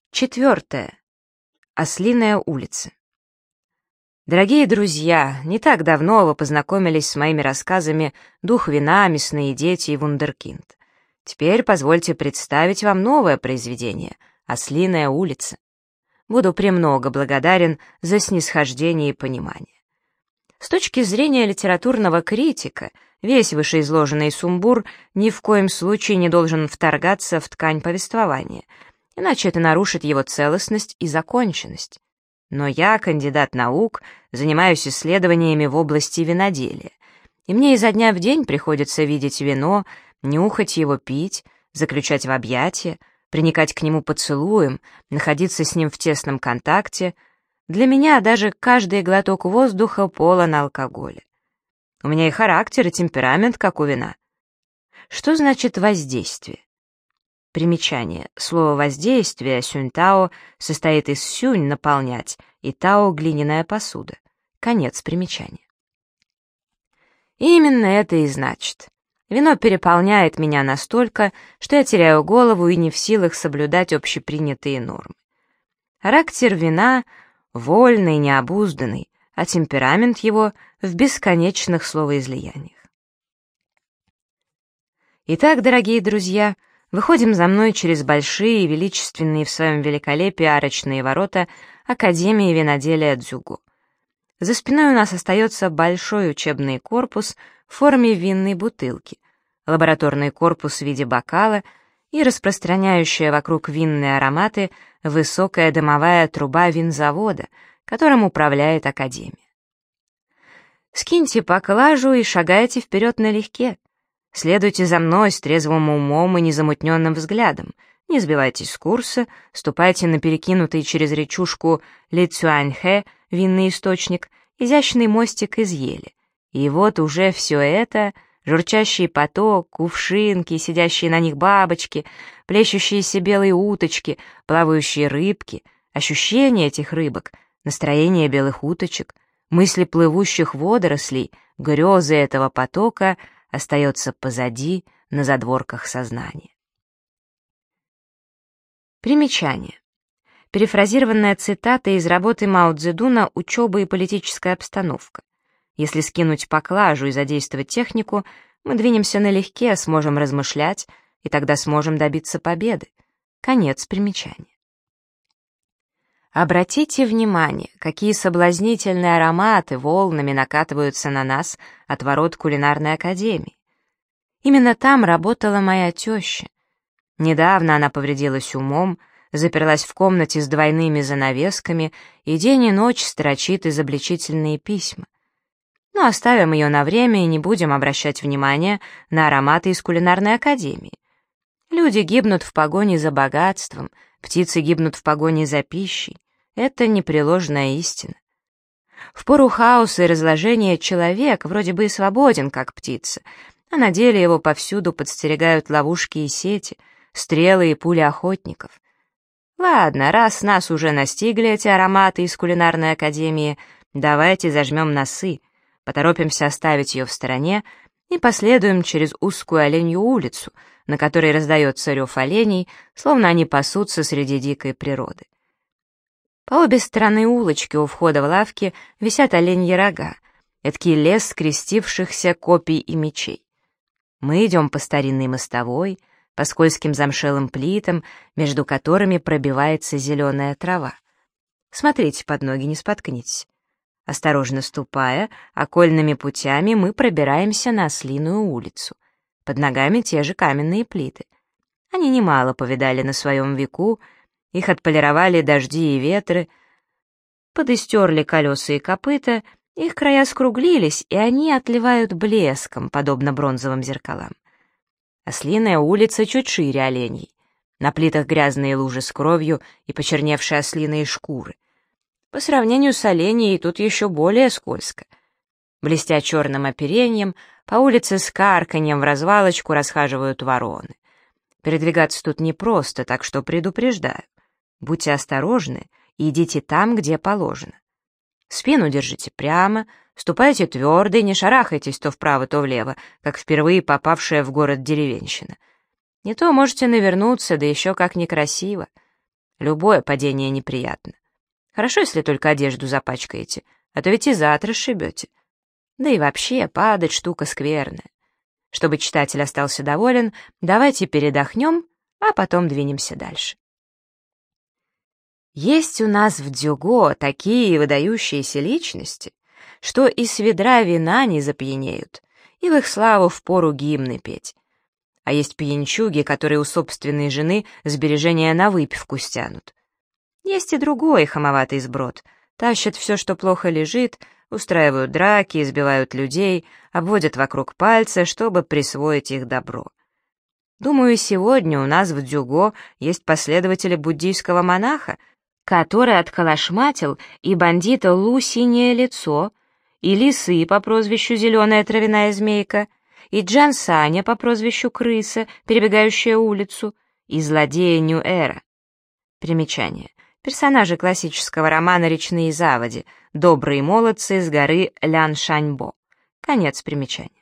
4. Ослиная улица. Дорогие друзья, не так давно вы познакомились с моими рассказами «Дух вина», «Мясные дети» и «Вундеркинд». Теперь позвольте представить вам новое произведение «Ослиная улица». Буду премного благодарен за снисхождение и понимание. С точки зрения литературного критика, весь вышеизложенный сумбур ни в коем случае не должен вторгаться в ткань повествования, иначе это нарушит его целостность и законченность. Но я, кандидат наук, занимаюсь исследованиями в области виноделия, и мне изо дня в день приходится видеть вино, нюхать его, пить, заключать в объятия, приникать к нему поцелуем, находиться с ним в тесном контакте. Для меня даже каждый глоток воздуха полон алкоголя. У меня и характер, и темперамент, как у вина. Что значит воздействие? Примечание. Слово «воздействие» сюнь-тао состоит из сюнь — наполнять и тао — глиняная посуда. Конец примечания. Именно это и значит. Вино переполняет меня настолько, что я теряю голову и не в силах соблюдать общепринятые нормы. Характер вина вольный, необузданный, а темперамент его в бесконечных словоизлияниях. Итак, дорогие друзья, выходим за мной через большие и величественные в своем великолепии арочные ворота Академии виноделия Дзюго. За спиной у нас остается большой учебный корпус в форме винной бутылки, лабораторный корпус в виде бокала и распространяющая вокруг винные ароматы высокая дымовая труба винзавода, которым управляет Академия. Скиньте поклажу и шагайте вперед налегке. Следуйте за мной с трезвым умом и незамутненным взглядом. Не сбивайтесь с курса, ступайте на перекинутый через речушку Ли Цюаньхэ, винный источник, изящный мостик из ели. И вот уже все это — журчащий поток, кувшинки, сидящие на них бабочки, плещущиеся белые уточки, плавающие рыбки, ощущения этих рыбок, настроение белых уточек, мысли плывущих водорослей, грезы этого потока — остается позади, на задворках сознания. Примечание. Перефразированная цитата из работы Мао Цзэдуна «Учеба и политическая обстановка». Если скинуть поклажу и задействовать технику, мы двинемся налегке, сможем размышлять, и тогда сможем добиться победы. Конец примечания. Обратите внимание, какие соблазнительные ароматы волнами накатываются на нас от ворот кулинарной академии. Именно там работала моя теща. Недавно она повредилась умом, заперлась в комнате с двойными занавесками и день и ночь строчит изобличительные письма. Но оставим ее на время и не будем обращать внимания на ароматы из кулинарной академии. Люди гибнут в погоне за богатством, птицы гибнут в погоне за пищей. Это непреложная истина. В пору хаоса и разложения человек вроде бы и свободен, как птица, а на деле его повсюду подстерегают ловушки и сети, стрелы и пули охотников. Ладно, раз нас уже настигли эти ароматы из кулинарной академии, давайте зажмем носы, поторопимся оставить ее в стороне и последуем через узкую оленью улицу, на которой раздается рев оленей, словно они пасутся среди дикой природы. По обе стороны улочки у входа в лавки висят оленьи рога, эдакий лес скрестившихся копий и мечей. Мы идем по старинной мостовой, по скользким замшелым плитам, между которыми пробивается зеленая трава. Смотрите под ноги, не споткнитесь. Осторожно ступая, окольными путями мы пробираемся на Ослиную улицу. Под ногами те же каменные плиты. Они немало повидали на своем веку, их отполировали дожди и ветры, подистерли колеса и копыта, их края скруглились, и они отливают блеском, подобно бронзовым зеркалам. Ослиная улица чуть шире оленей. На плитах грязные лужи с кровью и почерневшие ослиные шкуры. По сравнению с оленей тут еще более скользко. Блестя черным оперением, по улице с карканьем в развалочку расхаживают вороны. Передвигаться тут непросто, так что предупреждаю. Будьте осторожны и идите там, где положено. Спину держите прямо, ступайте твердо и не шарахайтесь то вправо, то влево, как впервые попавшая в город деревенщина. Не то можете навернуться, да еще как некрасиво. Любое падение неприятно. Хорошо, если только одежду запачкаете, а то ведь и зад расшибете. Да и вообще, падать штука скверная. Чтобы читатель остался доволен, давайте передохнем, а потом двинемся дальше. Есть у нас в Дзюго такие выдающиеся личности, что и с ведра вина не запьянеют, и в их славу впору гимны петь. А есть пьянчуги, которые у собственной жены сбережения на выпивку стянут. Есть и другой хамоватый сброд. Тащат все, что плохо лежит, устраивают драки, избивают людей, обводят вокруг пальца, чтобы присвоить их добро. Думаю, сегодня у нас в Дзюго есть последователи буддийского монаха, который отколошматил и бандита Лу Синее Лицо, и Лисы по прозвищу Зеленая Травяная Змейка, и Джан Саня по прозвищу Крыса, перебегающая улицу, и злодея Нью-Эра. Примечание. Персонажи классического романа «Речные заводи», добрые молодцы с горы Лян-Шаньбо. Конец примечания.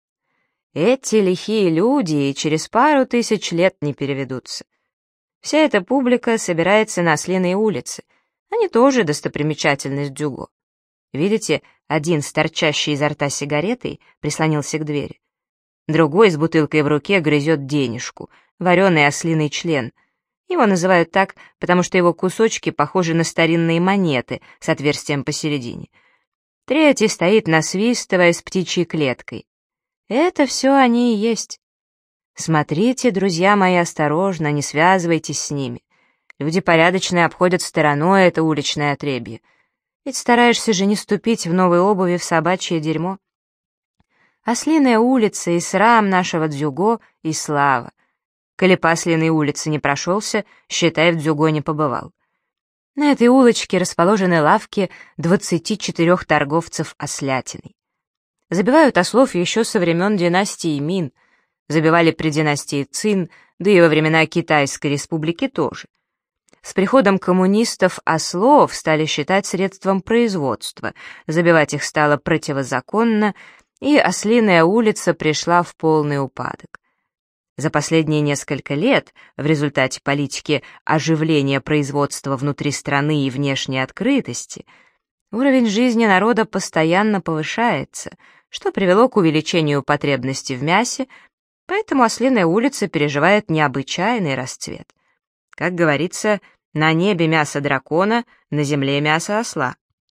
Эти лихие люди и через пару тысяч лет не переведутся. Вся эта публика собирается на Ослиной улице. Они тоже достопримечательность Дзюго. Видите, один с торчащей изо рта сигаретой прислонился к двери. Другой с бутылкой в руке грызет денежку, вареный ослиный член. Его называют так, потому что его кусочки похожи на старинные монеты с отверстием посередине. Третий стоит, насвистывая с птичьей клеткой. Это все они и есть. Смотрите, друзья мои, осторожно, не связывайтесь с ними. Люди порядочные обходят стороной это уличное отребье. Ведь стараешься же не ступить в новой обуви в собачье дерьмо. Ослиная улица и срам нашего Дзюго, и слава. Коли по Ослиной улице не прошелся, считай, в Дзюго не побывал. На этой улочке расположены лавки 24 торговцев ослятиной. Забивают ослов еще со времен династии Мин, забивали при династии Цин, да и во времена Китайской республики тоже. С приходом коммунистов ослов стали считать средством производства, забивать их стало противозаконно, и Ослиная улица пришла в полный упадок. За последние несколько лет, в результате политики оживления производства внутри страны и внешней открытости, уровень жизни народа постоянно повышается, что привело к увеличению потребности в мясе, поэтому Ослиная улица переживает необычайный расцвет. Как говорится, на небе мясо дракона, на земле мясо осла.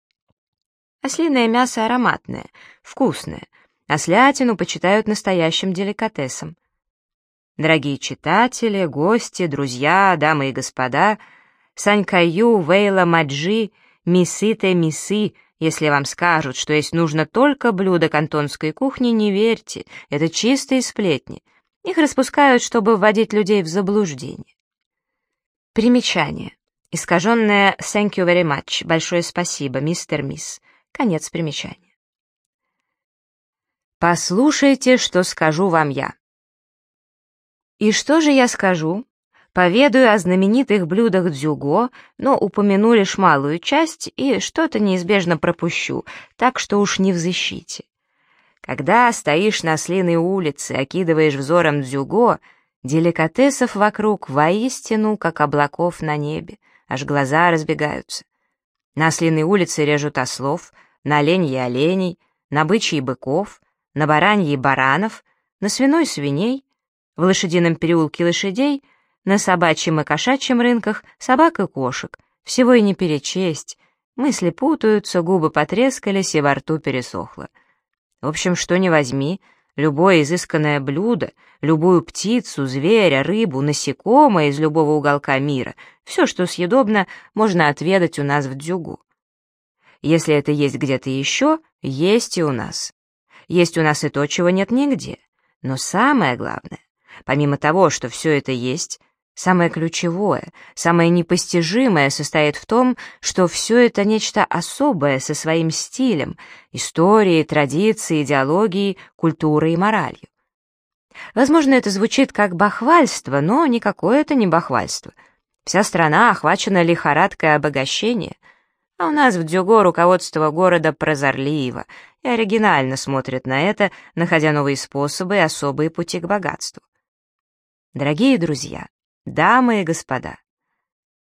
Ослиное мясо ароматное, вкусное, ослятину почитают настоящим деликатесом. Дорогие читатели, гости, друзья, дамы и господа, Санькаю, Вейла, Маджи, Мисы-те Мисы, если вам скажут, что есть нужно только блюдо кантонской кухни, не верьте, это чистые сплетни. Их распускают, чтобы вводить людей в заблуждение. Примечание. Искаженное «Thank you very much», большое спасибо, мистер Мисс. Конец примечания. Послушайте, что скажу вам я. И что же я скажу? Поведаю о знаменитых блюдах Дзюго, но упомяну лишь малую часть и что-то неизбежно пропущу, так что уж не взыщите. Когда стоишь на Ослиной улице, окидываешь взором Дзюго, деликатесов вокруг воистину, как облаков на небе, аж глаза разбегаются. На Ослиной улице режут ослов, на оленьи оленей, на бычьи быков, на бараньи баранов, на свиной свиней, в лошадином переулке лошадей, на собачьем и кошачьем рынках собак и кошек. Всего и не перечесть. Мысли путаются, губы потрескались и во рту пересохло. В общем, что ни возьми, любое изысканное блюдо, любую птицу, зверя, рыбу, насекомое из любого уголка мира, все, что съедобно, можно отведать у нас в Дзюгу. Если это есть где-то еще, есть и у нас. Есть у нас и то, чего нет нигде. Но самое главное, помимо того, что все это есть, самое ключевое, самое непостижимое состоит в том, что все это нечто особое со своим стилем, историей, традицией, идеологией, культурой и моралью. Возможно, это звучит как бахвальство, но никакое это не бахвальство. Вся страна охвачена лихорадкой обогащения, а у нас в Дзюго руководство города прозорливо и оригинально смотрит на это, находя новые способы и особые пути к богатству. Дорогие друзья, дамы и господа,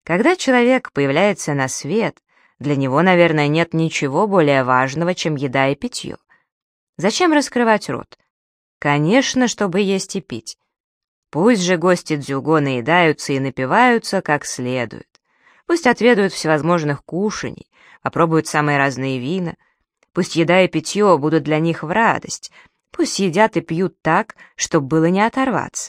Когда человек появляется на свет, для него, наверное, нет ничего более важного, чем еда и питье. Зачем раскрывать рот? Конечно, чтобы есть и пить. Пусть же гости Дзюго наедаются и напиваются как следует. Пусть отведают всевозможных кушаний, попробуют самые разные вина. Пусть еда и питье будут для них в радость. Пусть едят и пьют так, чтобы было не оторваться.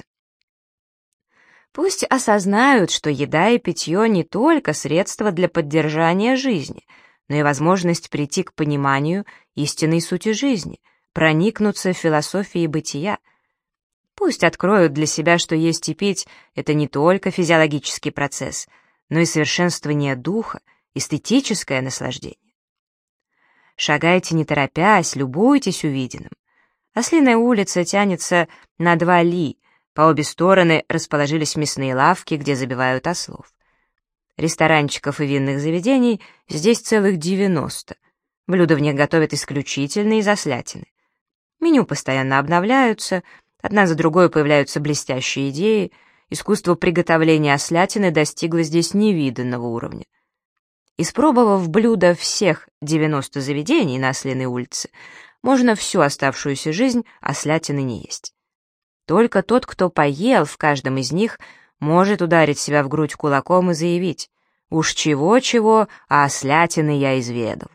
Пусть осознают, что еда и питье не только средство для поддержания жизни, но и возможность прийти к пониманию истинной сути жизни, проникнуться в философией бытия. Пусть откроют для себя, что есть и пить — это не только физиологический процесс, но и совершенствование духа, эстетическое наслаждение. Шагайте не торопясь, любуйтесь увиденным. Ослиная улица тянется на 2 ли, по обе стороны расположились мясные лавки, где забивают ослов. Ресторанчиков и винных заведений здесь целых 90. Блюда в них готовят исключительно из ослятины. Меню постоянно обновляются, одна за другой появляются блестящие идеи, искусство приготовления ослятины достигло здесь невиданного уровня. Испробовав блюда всех 90 заведений на Ослиной улице, можно всю оставшуюся жизнь ослятины не есть. Только тот, кто поел в каждом из них, может ударить себя в грудь кулаком и заявить: «Уж чего-чего, а ослятины я изведал».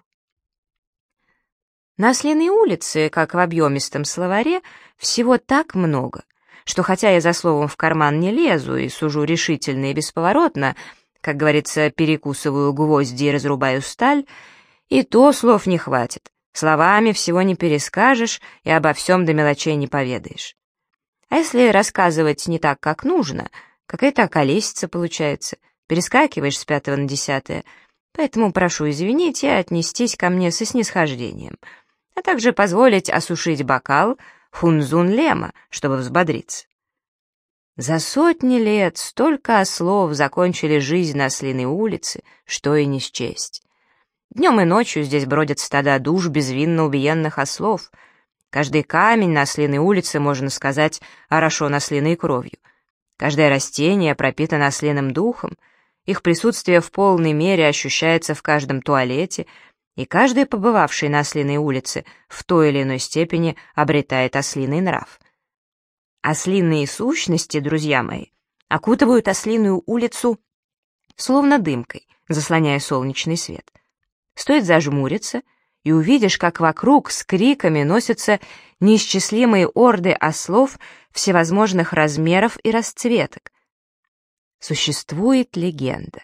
На Ослиной улице, как в объемистом словаре, всего так много, что хотя я за словом в карман не лезу и сужу решительно и бесповоротно, как говорится, перекусываю гвозди и разрубаю сталь, и то слов не хватит, словами всего не перескажешь и обо всем до мелочей не поведаешь. А если рассказывать не так, как нужно, какая-то околесица получается, перескакиваешь с 5 на 10, поэтому прошу извинить и отнестись ко мне со снисхождением, а также позволить осушить бокал хунзун лема, чтобы взбодриться. За сотни лет столько ослов закончили жизнь на Ослиной улице, что и не счесть. Днем и ночью здесь бродят стада душ безвинно убиенных ослов. Каждый камень на Ослиной улице, можно сказать, орошен ослиной кровью. Каждое растение пропитано ослиным духом, их присутствие в полной мере ощущается в каждом туалете, и каждый, побывавший на Ослиной улице, в той или иной степени обретает ослиный нрав. Ослиные сущности, друзья мои, окутывают Ослиную улицу словно дымкой, заслоняя солнечный свет. Стоит зажмуриться, и увидишь, как вокруг с криками носятся неисчислимые орды ослов всевозможных размеров и расцветок. Существует легенда.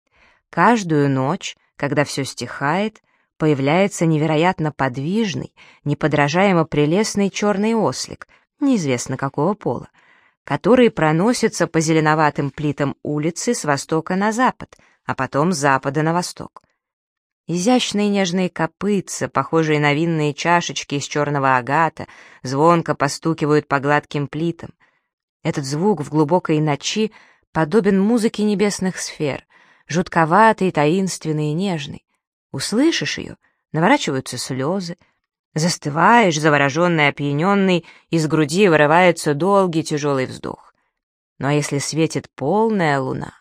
Каждую ночь, когда все стихает, появляется невероятно подвижный, неподражаемо прелестный черный ослик, неизвестно какого пола, который проносится по зеленоватым плитам улицы с востока на запад, а потом с запада на восток. Изящные нежные копытца, похожие на винные чашечки из черного агата, звонко постукивают по гладким плитам. Этот звук в глубокой ночи подобен музыке небесных сфер, жутковатый, таинственный и нежный. Услышишь ее, наворачиваются слезы. Застываешь, завороженный, опьяненный, из груди вырывается долгий тяжелый вздох. Но если светит полная луна...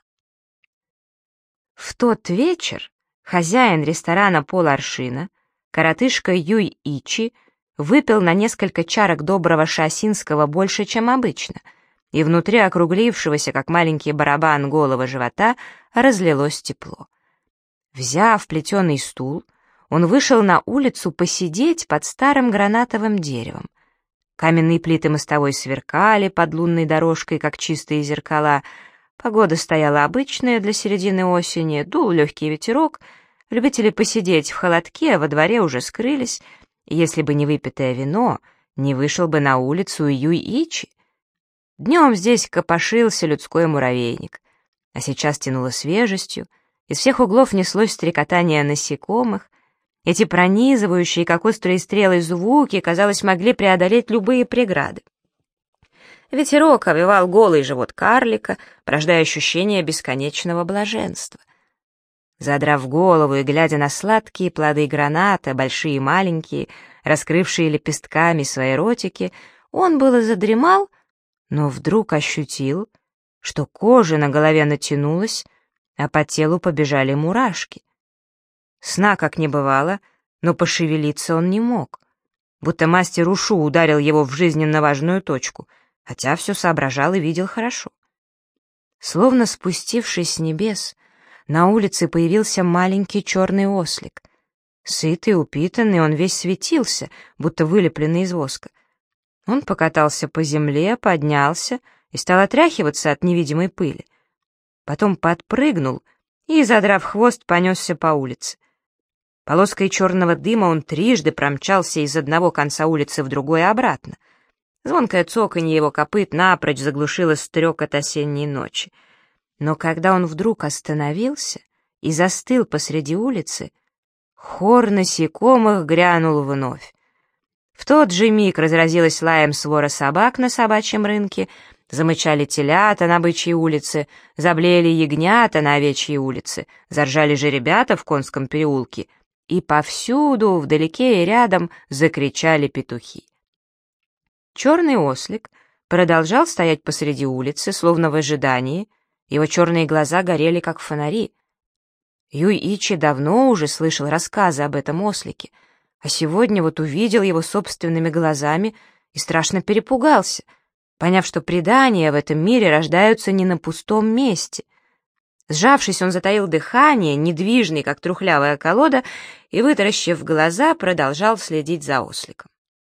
В тот вечер хозяин ресторана «Поларшина», коротышка Юй Ичи, выпил на несколько чарок доброго шаосинского больше, чем обычно, и внутри округлившегося, как маленький барабан, голого живота разлилось тепло. Взяв плетеный стул, он вышел на улицу посидеть под старым гранатовым деревом. Каменные плиты мостовой сверкали под лунной дорожкой, как чистые зеркала. Погода стояла обычная для середины осени, дул легкий ветерок. Любители посидеть в холодке во дворе уже скрылись. Если бы не выпитое вино, не вышел бы на улицу Юй Ичи. Днем здесь копошился людской муравейник, а сейчас тянуло свежестью. Из всех углов неслось стрекотание насекомых. Эти пронизывающие, как острые стрелы, звуки, казалось, могли преодолеть любые преграды. Ветерок овевал голый живот карлика, порождая ощущение бесконечного блаженства. Задрав голову и глядя на сладкие плоды граната, большие и маленькие, раскрывшие лепестками свои ротики, он было задремал, но вдруг ощутил, что кожа на голове натянулась, а по телу побежали мурашки. Сна как не бывало, но пошевелиться он не мог, будто мастер Ушу ударил его в жизненно важную точку, хотя все соображал и видел хорошо. Словно спустившись с небес, на улице появился маленький черный ослик. Сытый, упитанный, он весь светился, будто вылепленный из воска. Он покатался по земле, поднялся и стал отряхиваться от невидимой пыли. Потом подпрыгнул и, задрав хвост, понесся по улице. Полоской черного дыма он трижды промчался из одного конца улицы в другой и обратно. Звонкое цоканье его копыт напрочь заглушило стрекот осенней ночи. Но когда он вдруг остановился и застыл посреди улицы, хор насекомых грянул вновь. В тот же миг разразилась лаем свора собак на собачьем рынке, замычали телята на бычьей улице, заблеяли ягнята на овечьей улице, заржали жеребята в конском переулке, и повсюду, вдалеке и рядом, закричали петухи. Черный ослик продолжал стоять посреди улицы, словно в ожидании, его черные глаза горели, как фонари. Юй-Ичи давно уже слышал рассказы об этом ослике, а сегодня вот увидел его собственными глазами и страшно перепугался, поняв, что предания в этом мире рождаются не на пустом месте. Сжавшись, он затаил дыхание, недвижный, как трухлявая колода, и, вытаращив глаза, продолжал следить за осликом.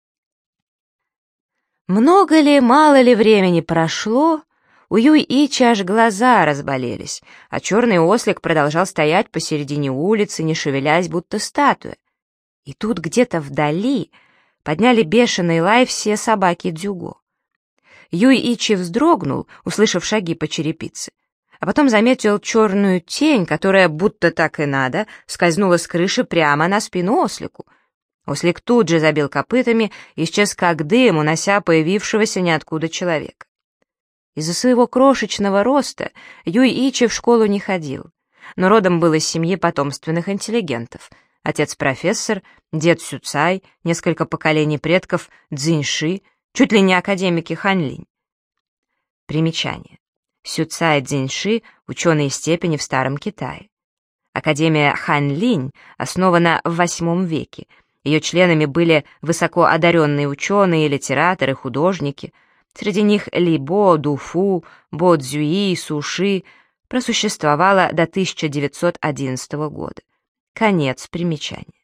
Много ли, мало ли времени прошло, у Юй-Ичи аж глаза разболелись, а черный ослик продолжал стоять посередине улицы, не шевелясь, будто статуя. И тут где-то вдали подняли бешеный лай все собаки дзюго. Юй-Ичи вздрогнул, услышав шаги по черепице, а потом заметил черную тень, которая, будто так и надо, скользнула с крыши прямо на спину ослику. Ослик тут же забил копытами и исчез как дым, унося появившегося ниоткуда человека. Из-за своего крошечного роста Юй-Ичи в школу не ходил, но родом был из семьи потомственных интеллигентов. Отец профессор, дед Сюцай, несколько поколений предков Цзиньши, чуть ли не академики Ханьлинь. Примечание. Сюцай Цзиньши — ученые степени в Старом Китае. Академия Ханьлинь основана в VIII веке. Ее членами были высоко одаренные ученые, литераторы, художники. Среди них Ли Бо, Ду Фу, Бо Цзюи, Суши просуществовала до 1911 года. Конец примечания.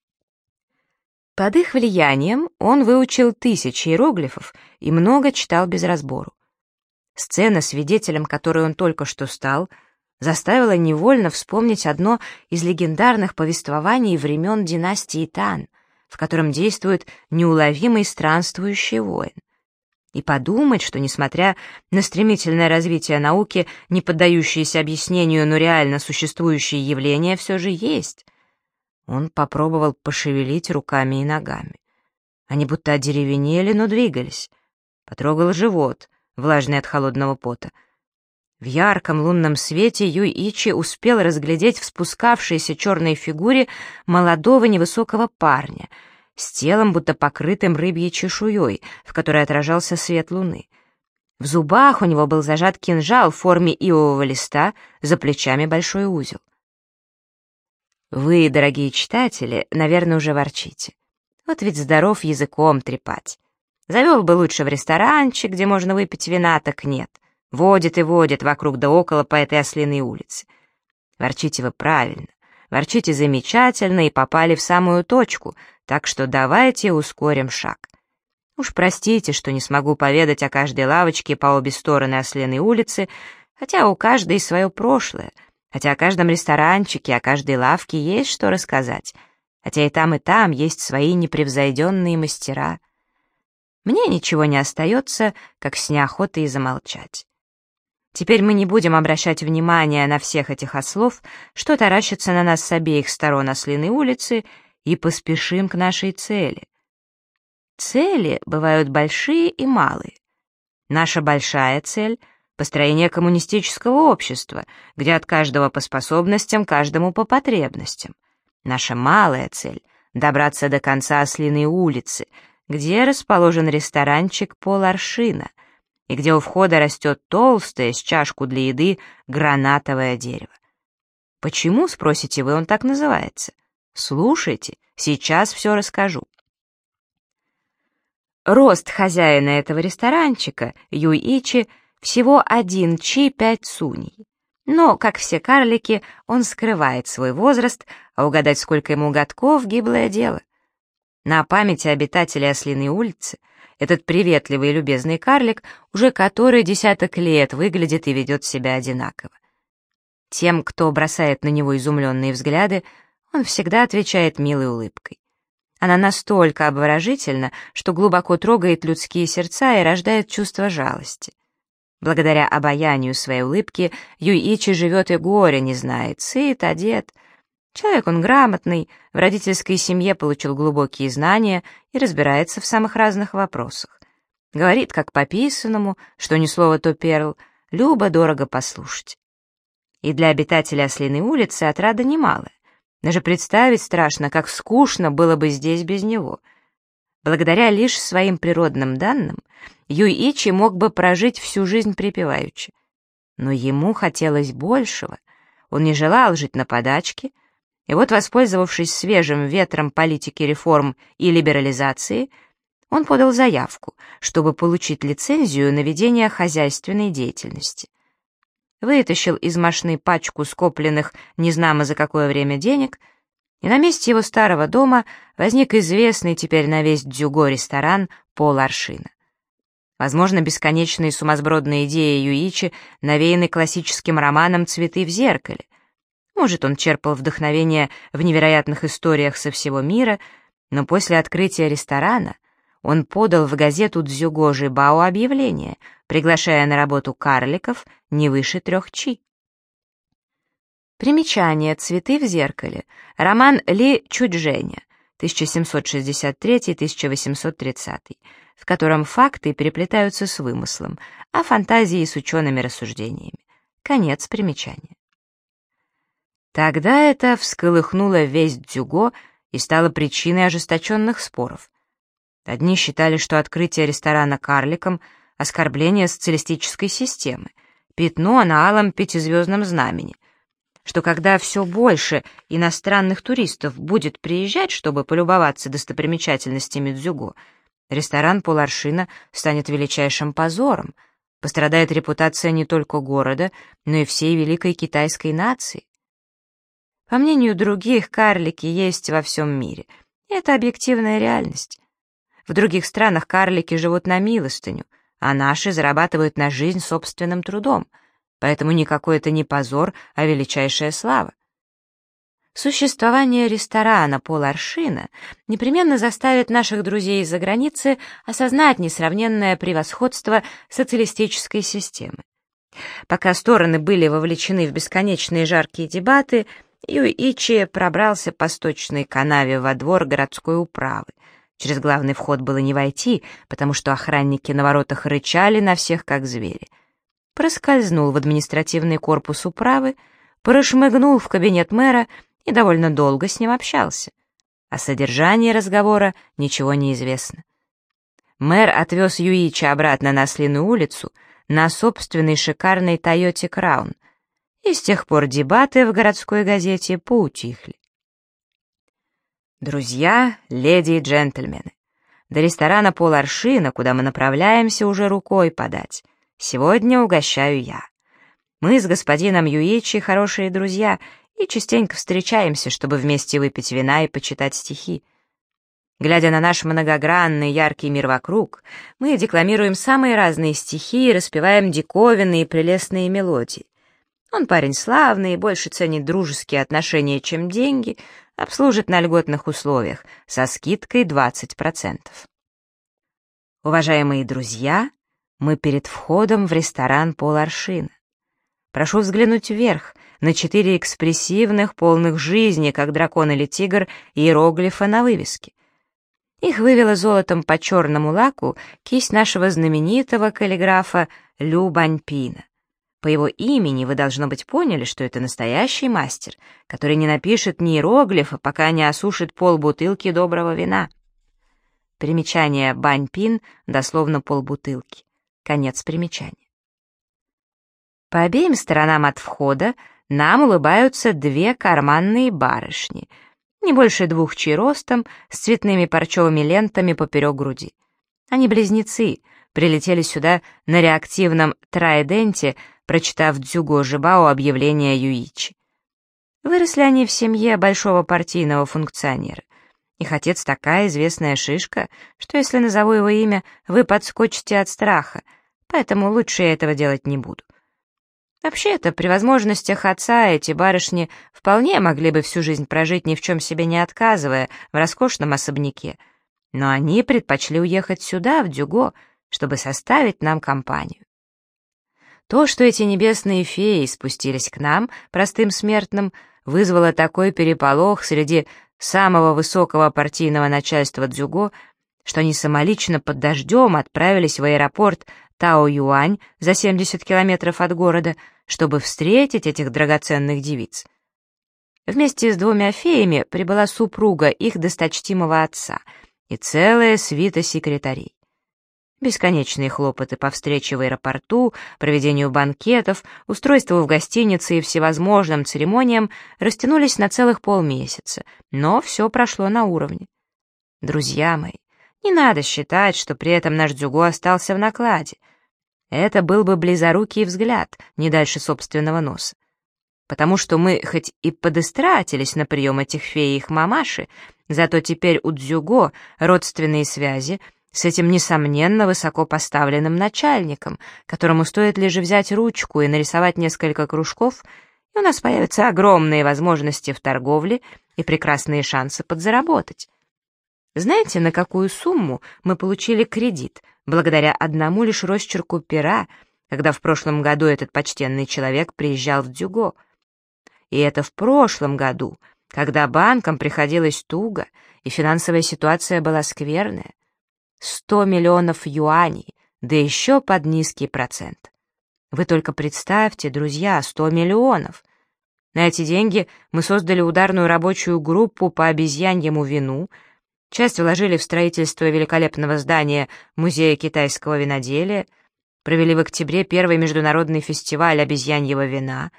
Под их влиянием он выучил тысячи иероглифов и много читал без разбору. Сцена, свидетелем которой он только что стал, заставила невольно вспомнить одно из легендарных повествований времен династии Тан, в котором действует неуловимый странствующий воин. И подумать, что, несмотря на стремительное развитие науки, не поддающиеся объяснению, но реально существующие явления все же есть. Он попробовал пошевелить руками и ногами. Они будто одеревенели, но двигались. Потрогал живот, влажный от холодного пота. В ярком лунном свете Юй-Ичи успел разглядеть в спускавшейся черной фигуре молодого невысокого парня с телом, будто покрытым рыбьей чешуей, в которой отражался свет луны. В зубах у него был зажат кинжал в форме ивового листа, за плечами большой узел. Вы, дорогие читатели, наверное, уже ворчите. Вот ведь здоров языком трепать. Завел бы лучше в ресторанчик, где можно выпить вина, так нет. Водит и водит вокруг да около по этой ослиной улице. Ворчите вы правильно, ворчите замечательно и попали в самую точку, так что давайте ускорим шаг. Уж простите, что не смогу поведать о каждой лавочке по обе стороны ослиной улицы, хотя у каждой свое прошлое, хотя о каждом ресторанчике, о каждой лавке есть что рассказать, хотя и там есть свои непревзойденные мастера. Мне ничего не остается, как с неохотой замолчать. Теперь мы не будем обращать внимания на всех этих ослов, что таращатся на нас с обеих сторон ослиной улицы, и поспешим к нашей цели. Цели бывают большие и малые. Наша большая цель — построение коммунистического общества, где от каждого по способностям, каждому по потребностям. Наша малая цель — добраться до конца ослиной улицы, где расположен ресторанчик пол-аршина, и где у входа растет толстое, с чашку для еды, гранатовое дерево. Почему, спросите вы, он так называется? Слушайте, сейчас все расскажу. Рост хозяина этого ресторанчика, Юйичи, всего 1 чи 5 цуней. Но, как все карлики, он скрывает свой возраст, а угадать, сколько ему годков, гиблое дело. На памяти обитателей Ослиной улицы этот приветливый и любезный карлик уже который десяток лет выглядит и ведет себя одинаково. Тем, кто бросает на него изумленные взгляды, он всегда отвечает милой улыбкой. Она настолько обворожительна, что глубоко трогает людские сердца и рождает чувство жалости. Благодаря обаянию своей улыбки Юйичи живет и горя не знает, сыт, одет. Человек он грамотный, в родительской семье получил глубокие знания и разбирается в самых разных вопросах. Говорит как по писанному, что ни слова то перл, любо-дорого послушать. И для обитателей Ослиной улицы отрада немалая. Даже представить страшно, как скучно было бы здесь без него. Благодаря лишь своим природным данным, Юйичи мог бы прожить всю жизнь припеваючи. Но ему хотелось большего. Он не желал жить на подачке, и вот, воспользовавшись свежим ветром политики реформ и либерализации, он подал заявку, чтобы получить лицензию на ведение хозяйственной деятельности. Вытащил из мошны пачку скопленных незнамо за какое время денег, и на месте его старого дома возник известный теперь на весь Дзюго ресторан «Пол Аршина». Возможно, бесконечные сумасбродные идеи Юичи навеяны классическим романом «Цветы в зеркале». Может, он черпал вдохновение в невероятных историях со всего мира, но после открытия ресторана он подал в газету «Дзюго Жибао» объявление, приглашая на работу карликов не выше 3 чи. Примечание «Цветы в зеркале». Роман Ли Чуджэня, 1763-1830, в котором факты переплетаются с вымыслом, а фантазии с учеными рассуждениями. Конец примечания. Тогда это всколыхнуло весь Дзюго и стало причиной ожесточенных споров. Одни считали, что открытие ресторана карликом — оскорбление социалистической системы, пятно на алом 5-звездном знамени, что когда все больше иностранных туристов будет приезжать, чтобы полюбоваться достопримечательностями Дзюго, ресторан «Пол Аршина» станет величайшим позором, пострадает репутация не только города, но и всей великой китайской нации. По мнению других, карлики есть во всем мире, и это объективная реальность. В других странах карлики живут на милостыню, а наши зарабатывают на жизнь собственным трудом, поэтому никакой это не позор, а величайшая слава. Существование ресторана «Пол Аршина» непременно заставит наших друзей из-за границы осознать несравненное превосходство социалистической системы. Пока стороны были вовлечены в бесконечные жаркие дебаты, Юйичи пробрался по сточной канаве во двор городской управы. Через главный вход было не войти, потому что охранники на воротах рычали на всех, как звери. Проскользнул в административный корпус управы, прошмыгнул в кабинет мэра и довольно долго с ним общался. О содержании разговора ничего не известно. Мэр отвез Юичи обратно на Ослиную улицу на собственной шикарной Тойоте Краун, и с тех пор дебаты в городской газете поутихли. Друзья, леди и джентльмены, до ресторана «Пол Аршина», куда мы направляемся, уже рукой подать. Сегодня угощаю я. Мы с господином Юичи хорошие друзья и частенько встречаемся, чтобы вместе выпить вина и почитать стихи. Глядя на наш многогранный яркий мир вокруг, мы декламируем самые разные стихи и распеваем диковинные и прелестные мелодии. Он парень славный и больше ценит дружеские отношения, чем деньги, обслужит на льготных условиях, со скидкой 20%. Уважаемые друзья, мы перед входом в ресторан «Пол Аршина». Прошу взглянуть вверх, на 4 экспрессивных, полных жизни, как дракон или тигр, иероглифа на вывеске. Их вывела золотом по черному лаку кисть нашего знаменитого каллиграфа Лю Баньпина. По его имени вы, должно быть, поняли, что это настоящий мастер, который не напишет ни иероглифа, пока не осушит полбутылки доброго вина. Примечание Баньпин, дословно полбутылки. Конец примечания. По обеим сторонам от входа нам улыбаются две карманные барышни, не больше 2 чи ростом, с цветными парчевыми лентами поперек груди. Они близнецы, прилетели сюда на реактивном трайденте, прочитав Дзюго Жибао объявление Юичи. Выросли они в семье большого партийного функционера. Их отец такая известная шишка, что если назову его имя, вы подскочите от страха, поэтому лучше я этого делать не буду. Вообще-то, при возможностях отца эти барышни вполне могли бы всю жизнь прожить, ни в чем себе не отказывая, в роскошном особняке. Но они предпочли уехать сюда, в Дзюго, чтобы составить нам компанию. То, что эти небесные феи спустились к нам, простым смертным, вызвало такой переполох среди самого высокого партийного начальства Дзюго, что они самолично под дождем отправились в аэропорт Тао-Юань за 70 километров от города, чтобы встретить этих драгоценных девиц. Вместе с 2 феями прибыла супруга их досточтимого отца и целая свита секретарей. Бесконечные хлопоты по встрече в аэропорту, проведению банкетов, устройству в гостинице и всевозможным церемониям растянулись на целых полмесяца, но все прошло на уровне. Друзья мои, не надо считать, что при этом наш Дзюго остался в накладе. Это был бы близорукий взгляд, не дальше собственного носа. Потому что мы хоть и подыстратились на прием этих фей и их мамаши, зато теперь у Дзюго родственные связи с этим, несомненно, высоко поставленным начальником, которому стоит лишь взять ручку и нарисовать несколько кружков, и у нас появятся огромные возможности в торговле и прекрасные шансы подзаработать. Знаете, на какую сумму мы получили кредит, благодаря одному лишь росчерку пера, когда в прошлом году этот почтенный человек приезжал в Дзюго? И это в прошлом году, когда банкам приходилось туго, и финансовая ситуация была скверная. 100 миллионов юаней, да еще под низкий процент. Вы только представьте, друзья, 100 миллионов. На эти деньги мы создали ударную рабочую группу по обезьяньему вину, часть вложили в строительство великолепного здания Музея китайского виноделия, провели в октябре первый международный фестиваль обезьяньего вина.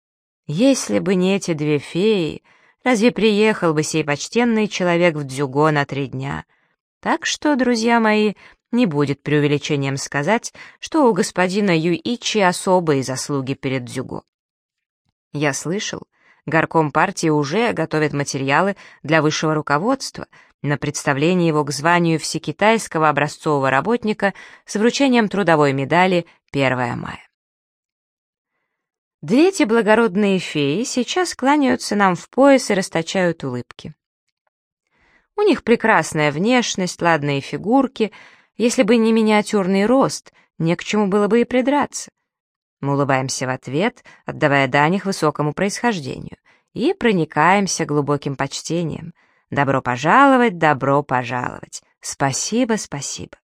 Если бы не эти 2 феи, разве приехал бы сей почтенный человек в Дзюго на 3 дня? Так что, друзья мои, не будет преувеличением сказать, что у господина Юичи особые заслуги перед Дзюго. Я слышал, горком партии уже готовит материалы для высшего руководства на представление его к званию всекитайского образцового работника с вручением трудовой медали 1 мая. 2 эти благородные феи сейчас кланяются нам в пояс и расточают улыбки. У них прекрасная внешность, ладные фигурки. Если бы не миниатюрный рост, не к чему было бы и придраться. Мы улыбаемся в ответ, отдавая дань их высокому происхождению, и проникаемся глубоким почтением. Добро пожаловать, добро пожаловать. Спасибо, спасибо.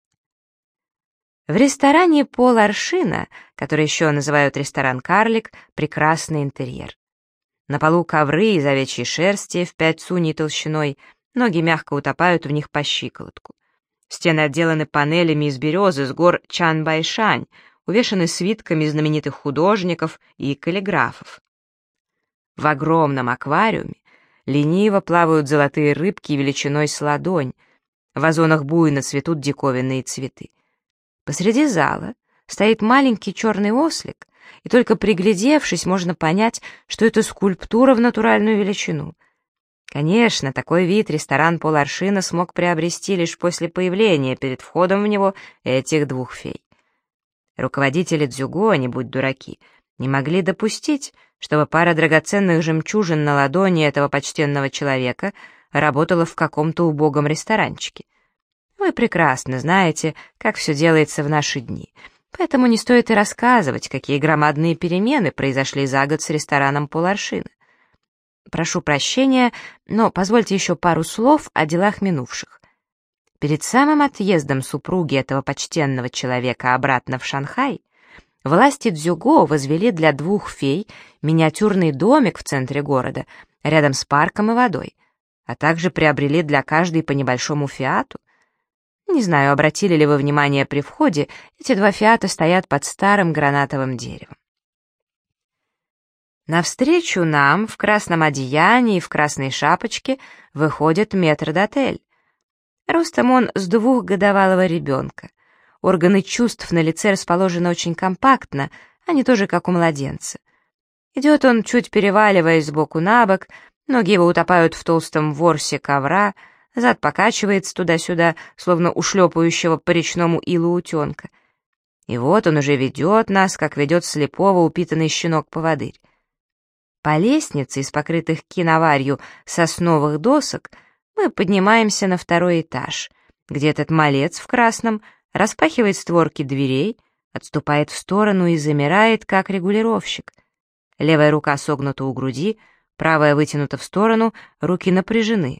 В ресторане «Пол Аршина», который еще называют ресторан «Карлик», прекрасный интерьер. На полу ковры из овечьей шерсти в 5 цуней толщиной, ноги мягко утопают в них по щиколотку. Стены отделаны панелями из березы с гор Чанбайшань, увешаны свитками знаменитых художников и каллиграфов. В огромном аквариуме лениво плавают золотые рыбки величиной с ладонь, в вазонах буйно цветут диковинные цветы. Посреди зала стоит маленький черный ослик, и только приглядевшись, можно понять, что это скульптура в натуральную величину. Конечно, такой вид ресторан «Пол Аршина» смог приобрести лишь после появления перед входом в него этих 2 фей. Руководители Дзюго, не будь дураки, не могли допустить, чтобы пара драгоценных жемчужин на ладони этого почтенного человека работала в каком-то убогом ресторанчике. Вы прекрасно знаете, как все делается в наши дни, поэтому не стоит и рассказывать, какие громадные перемены произошли за год с рестораном «Пол Аршина». Прошу прощения, но позвольте еще пару слов о делах минувших. Перед самым отъездом супруги этого почтенного человека обратно в Шанхай власти Дзюго возвели для 2 фей миниатюрный домик в центре города, рядом с парком и водой, а также приобрели для каждой по небольшому фиату. Не знаю, обратили ли вы внимание при входе, эти 2 фиата стоят под старым гранатовым деревом. Навстречу нам в красном одеянии и в красной шапочке выходит метрдотель. Ростом он с 2-годовалого ребенка. Органы чувств на лице расположены очень компактно, они тоже как у младенца. Идет он, чуть переваливаясь сбоку на бок, ноги его утопают в толстом ворсе ковра, зад покачивается туда-сюда, словно у шлепающего по речному илу утенка. И вот он уже ведет нас, как ведет слепого упитанный щенок-поводырь. По лестнице из покрытых киноварью сосновых досок мы поднимаемся на 2-й этаж, где этот малец в красном распахивает створки дверей, отступает в сторону и замирает, как регулировщик. Левая рука согнута у груди, правая вытянута в сторону, руки напряжены.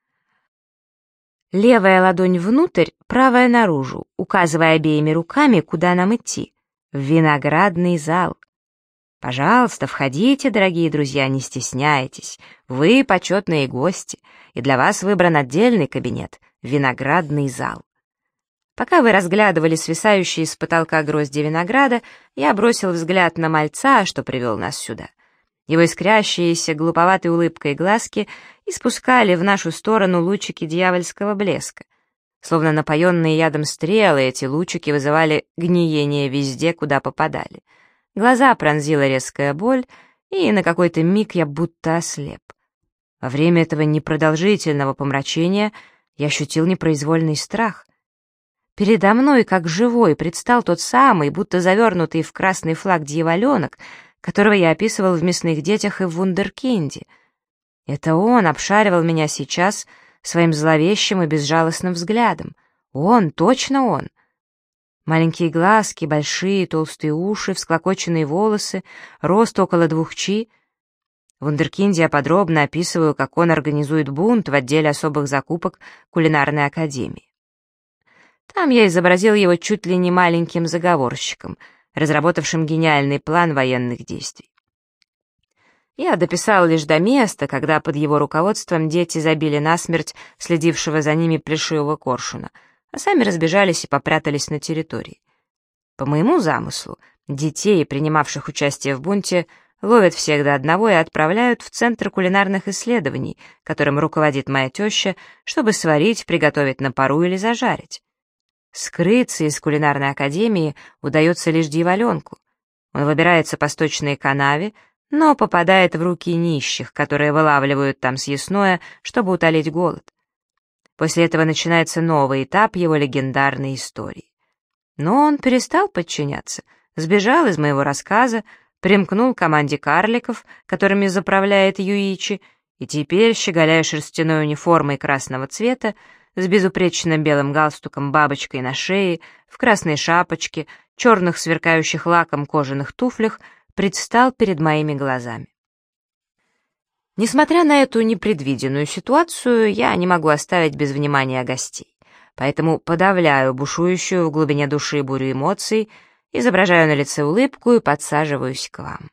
Левая ладонь внутрь, правая наружу, указывая обеими руками, куда нам идти. В виноградный зал. Пожалуйста, входите, дорогие друзья, не стесняйтесь. Вы почетные гости, и для вас выбран отдельный кабинет — виноградный зал. Пока вы разглядывали свисающие с потолка грозди винограда, я бросил взгляд на мальца, что привел нас сюда. Его искрящиеся глуповатой улыбкой глазки испускали в нашу сторону лучики дьявольского блеска. Словно напоенные ядом стрелы, эти лучики вызывали гниение везде, куда попадали. Глаза пронзила резкая боль, и на какой-то миг я будто ослеп. Во время этого непродолжительного помрачения я ощутил непроизвольный страх. Передо мной, как живой, предстал тот самый, будто завернутый в красный флаг дьяволенок, которого я описывал в «Мясных детях» и в «Вундеркинде». Это он обшаривал меня сейчас своим зловещим и безжалостным взглядом. Он, точно он. Маленькие глазки, большие толстые уши, всклокоченные волосы, рост около 2 чи. В «Вундеркинде» я подробно описываю, как он организует бунт в отделе особых закупок кулинарной академии. Там я изобразил его чуть ли не маленьким заговорщиком, разработавшим гениальный план военных действий. Я дописал лишь до места, когда под его руководством дети забили насмерть следившего за ними плешивого коршуна, а сами разбежались и попрятались на территории. По моему замыслу, детей, принимавших участие в бунте, ловят всех до одного и отправляют в Центр кулинарных исследований, которым руководит моя теща, чтобы сварить, приготовить на пару или зажарить. Скрыться из кулинарной академии удается лишь дьяволенку. Он выбирается по сточной канаве, но попадает в руки нищих, которые вылавливают там съестное, чтобы утолить голод. После этого начинается новый этап его легендарной истории. Но он перестал подчиняться, сбежал из моего рассказа, примкнул к команде карликов, которыми заправляет Юичи, и теперь, щеголяя шерстяной униформой красного цвета, с безупречно белым галстуком, бабочкой на шее, в красной шапочке, черных сверкающих лаком кожаных туфлях, предстал перед моими глазами. Несмотря на эту непредвиденную ситуацию, я не могу оставить без внимания гостей, поэтому подавляю бушующую в глубине души бурю эмоций, изображаю на лице улыбку и подсаживаюсь к вам.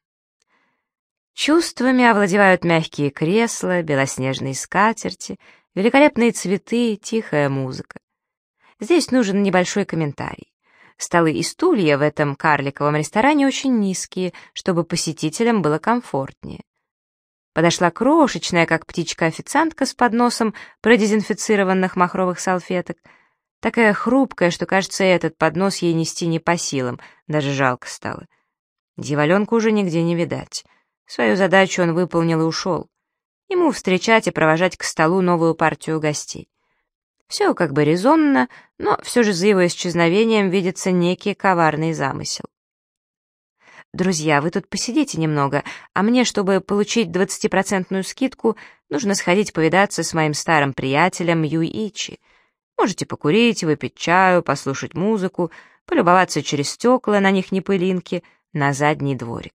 Чувствами овладевают мягкие кресла, белоснежные скатерти, великолепные цветы, тихая музыка. Здесь нужен небольшой комментарий. Столы и стулья в этом карликовом ресторане очень низкие, чтобы посетителям было комфортнее. Подошла крошечная, как птичка, официантка с подносом продезинфицированных махровых салфеток, такая хрупкая, что, кажется, этот поднос ей нести не по силам, даже жалко стало. Дьяволенка уже нигде не видать. Свою задачу он выполнил и ушел. Ему встречать и провожать к столу новую партию гостей. Все как бы резонно, но все же за его исчезновением видится некий коварный замысел. «Друзья, вы тут посидите немного, а мне, чтобы получить 20% скидку, нужно сходить повидаться с моим старым приятелем Юичи. Можете покурить, выпить чаю, послушать музыку, полюбоваться через стекла, на них не пылинки, на задний дворик».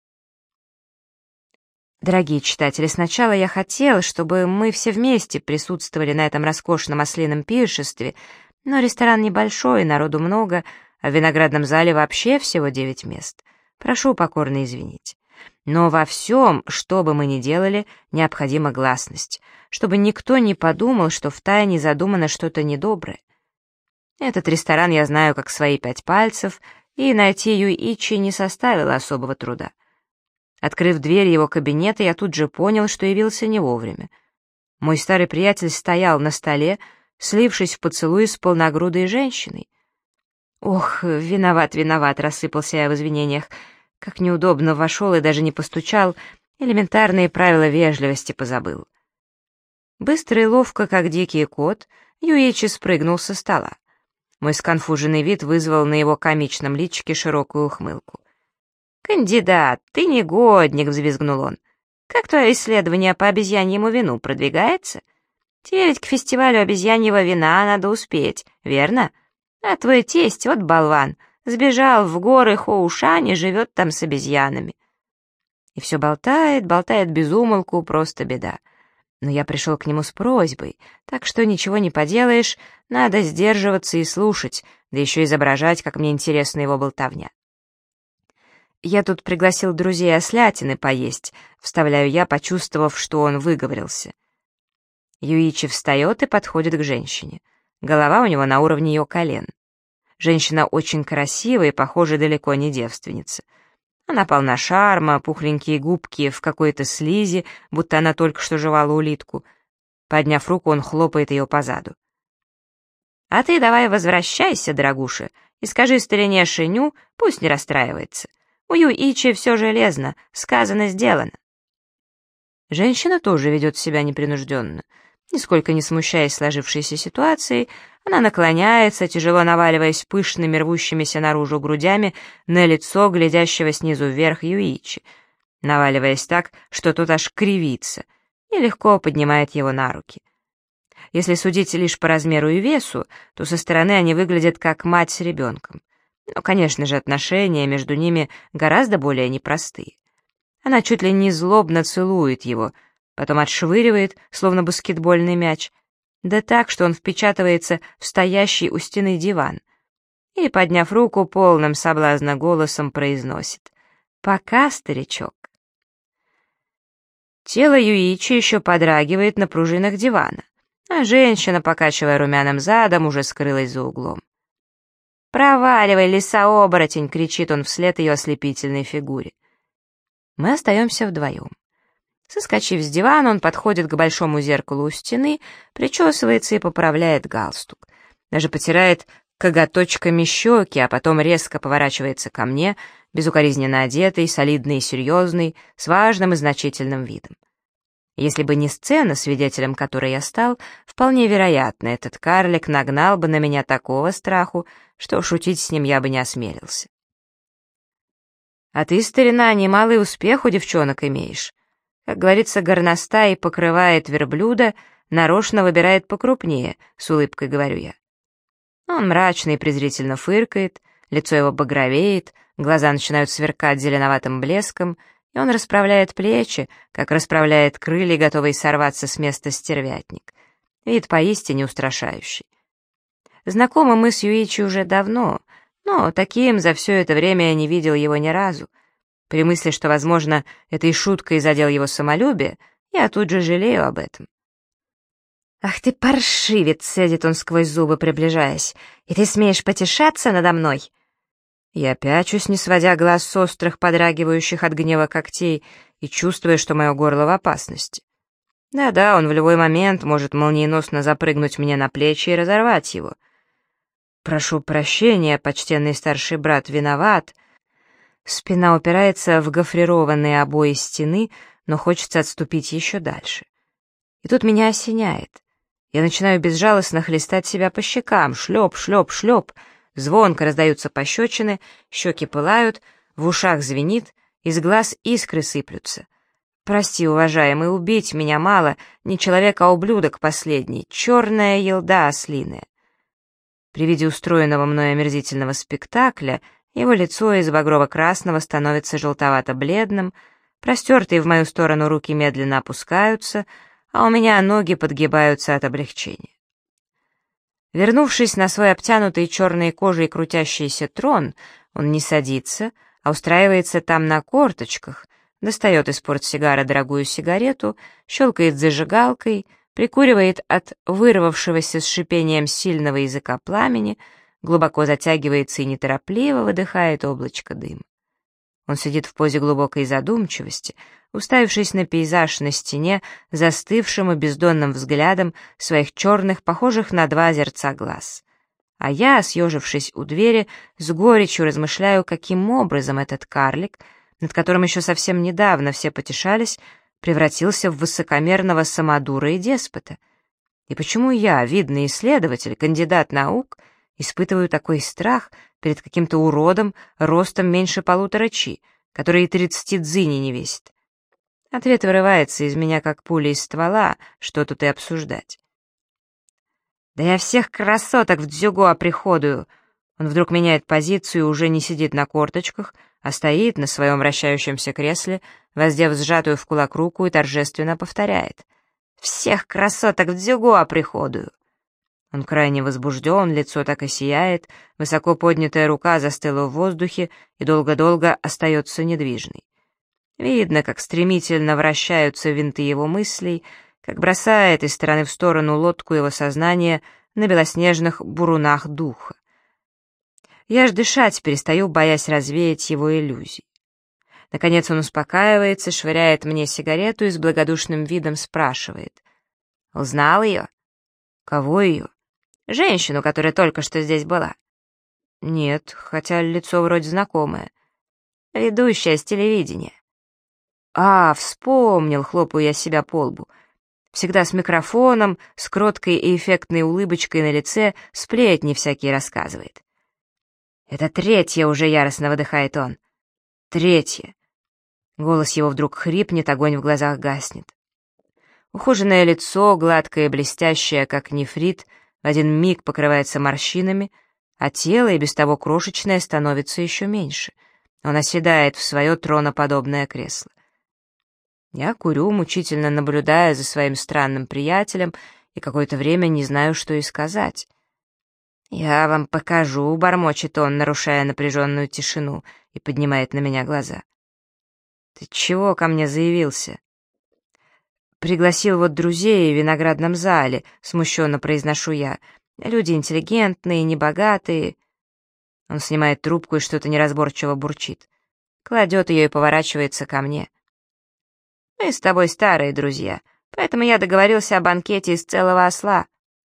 Дорогие читатели, сначала я хотел, чтобы мы все вместе присутствовали на этом роскошном ослином пиршестве, но ресторан небольшой, народу много, а в виноградном зале вообще всего 9 мест. Прошу покорно извинить. Но во всем, что бы мы ни делали, необходима гласность, чтобы никто не подумал, что втайне задумано что-то недоброе. Этот ресторан я знаю как свои 5 пальцев, и найти Юичи не составило особого труда. Открыв дверь его кабинета, я тут же понял, что явился не вовремя. Мой старый приятель стоял на столе, слившись в поцелуй с полногрудой женщиной. «Ох, виноват, виноват», — рассыпался я в извинениях. Как неудобно вошел и даже не постучал, элементарные правила вежливости позабыл. Быстро и ловко, как дикий кот, Юичи спрыгнул со стола. Мой сконфуженный вид вызвал на его комичном личике широкую ухмылку. «Кандидат, ты негодник!» — взвизгнул он. «Как твое исследование по обезьяньему вину продвигается? Тебе ведь к фестивалю обезьяньего вина надо успеть, верно? А твой тесть, вот болван, сбежал в горы Хоушань и живет там с обезьянами». И все болтает, болтает без умолку, просто беда. Но я пришел к нему с просьбой, так что ничего не поделаешь, надо сдерживаться и слушать, да еще изображать, как мне интересна его болтовня. «Я тут пригласил друзей ослятины поесть», — вставляю я, почувствовав, что он выговорился. Юичи встает и подходит к женщине. Голова у него на уровне ее колен. Женщина очень красивая и, похоже, далеко не девственница. Она полна шарма, пухленькие губки в какой-то слизи, будто она только что жевала улитку. Подняв руку, он хлопает ее по заду. «А ты давай возвращайся, дорогуша, и скажи старине Шиню, пусть не расстраивается. У Юичи все железно, сказано, сделано». Женщина тоже ведет себя непринужденно. Нисколько не смущаясь сложившейся ситуацией, она наклоняется, тяжело наваливаясь пышными рвущимися наружу грудями на лицо, глядящего снизу вверх Юичи, наваливаясь так, что тот аж кривится, и легко поднимает его на руки. Если судить лишь по размеру и весу, то со стороны они выглядят как мать с ребенком. Но, конечно же, отношения между ними гораздо более непростые. Она чуть ли не злобно целует его, потом отшвыривает, словно баскетбольный мяч, да так, что он впечатывается в стоящий у стены диван, и, подняв руку, полным соблазна голосом произносит: «Пока, старичок». Тело Юичи еще подрагивает на пружинах дивана, а женщина, покачивая румяным задом, уже скрылась за углом. «Проваливай, лиса-оборотень!» — кричит он вслед ее ослепительной фигуре. Мы остаемся вдвоем. Соскочив с дивана, он подходит к большому зеркалу у стены, причесывается и поправляет галстук. Даже потирает коготочками щеки, а потом резко поворачивается ко мне, безукоризненно одетый, солидный и серьезный, с важным и значительным видом. Если бы не сцена, свидетелем которой я стал, вполне вероятно, этот карлик нагнал бы на меня такого страху, что шутить с ним я бы не осмелился. «А ты, старина, немалый успех у девчонок имеешь. Как говорится, горностай покрывает верблюда, нарочно выбирает покрупнее», — с улыбкой говорю я. Он мрачно и презрительно фыркает, лицо его багровеет, глаза начинают сверкать зеленоватым блеском, и он расправляет плечи, как расправляет крылья, готовый сорваться с места стервятник. Вид поистине устрашающий. Знакомы мы с Юичи уже давно, но таким за все это время я не видел его ни разу. При мысли, что, возможно, этой шуткой задел его самолюбие, я тут же жалею об этом. «Ах ты паршивец!» — цедит он сквозь зубы, приближаясь. «И ты смеешь потешаться надо мной?» Я пячусь, не сводя глаз с острых, подрагивающих от гнева когтей, и чувствуя, что мое горло в опасности. Да-да, он в любой момент может молниеносно запрыгнуть мне на плечи и разорвать его. «Прошу прощения, почтенный старший брат, виноват». Спина упирается в гофрированные обои стены, но хочется отступить еще дальше. И тут меня осеняет. Я начинаю безжалостно хлестать себя по щекам. Шлеп, шлеп, шлеп. Звонко раздаются пощечины, щеки пылают, в ушах звенит, из глаз искры сыплются. «Прости, уважаемый, убить меня мало, не человек, а ублюдок последний, черная елда ослиная». При виде устроенного мной омерзительного спектакля его лицо из багрово-красного становится желтовато-бледным, простертые в мою сторону руки медленно опускаются, а у меня ноги подгибаются от облегчения. Вернувшись на свой обтянутый черной кожей крутящийся трон, он не садится, а устраивается там на корточках, достает из портсигара дорогую сигарету, щелкает зажигалкой, прикуривает от вырвавшегося с шипением сильного языка пламени, глубоко затягивается и неторопливо выдыхает облачко дыма. Он сидит в позе глубокой задумчивости, уставившись на пейзаж на стене, застывшим и бездонным взглядом своих черных, похожих на два озерца глаз. А я, съежившись у двери, с горечью размышляю, каким образом этот карлик, над которым еще совсем недавно все потешались, превратился в высокомерного самодура и деспота. И почему я, видный исследователь, кандидат наук, испытываю такой страх перед каким-то уродом ростом меньше 1,5 чи, который и 30 дзыней не весит? Ответ вырывается из меня, как пуля из ствола, что тут и обсуждать. «Да я всех красоток в дзюго оприходую!» Он вдруг меняет позицию и уже не сидит на корточках, а стоит на своем вращающемся кресле, воздев сжатую в кулак руку и торжественно повторяет: «Всех красоток в дзюго оприходую!» Он крайне возбужден, лицо так и сияет, высоко поднятая рука застыла в воздухе и долго-долго остается недвижной. Видно, как стремительно вращаются винты его мыслей, как бросает из стороны в сторону лодку его сознания на белоснежных бурунах духа. Я аж дышать перестаю, боясь развеять его иллюзий. Наконец он успокаивается, швыряет мне сигарету и с благодушным видом спрашивает: «Узнал ее?» «Кого ее?» «Женщину, которая только что здесь была». «Нет, хотя лицо вроде знакомое». «Ведущая с телевидения». «А, вспомнил», — хлопаю я себя по лбу. Всегда с микрофоном, с кроткой и эффектной улыбочкой на лице, сплетни всякие рассказывает. «Это третья уже», — яростно выдыхает он. «Третья». Голос его вдруг хрипнет, огонь в глазах гаснет. Ухоженное лицо, гладкое и блестящее, как нефрит, в один миг покрывается морщинами, а тело, и без того крошечное, становится еще меньше. Он оседает в свое троноподобное кресло. Я курю, мучительно наблюдая за своим странным приятелем, и какое-то время не знаю, что и сказать. «Я вам покажу», — бормочет он, нарушая напряженную тишину, и поднимает на меня глаза. «Ты чего ко мне заявился?» «Пригласил вот друзей в виноградном зале», — смущенно произношу я. «Люди интеллигентные, небогатые». Он снимает трубку и что-то неразборчиво бурчит. Кладет ее и поворачивается ко мне. «Мы с тобой старые друзья, поэтому я договорился о банкете из целого осла».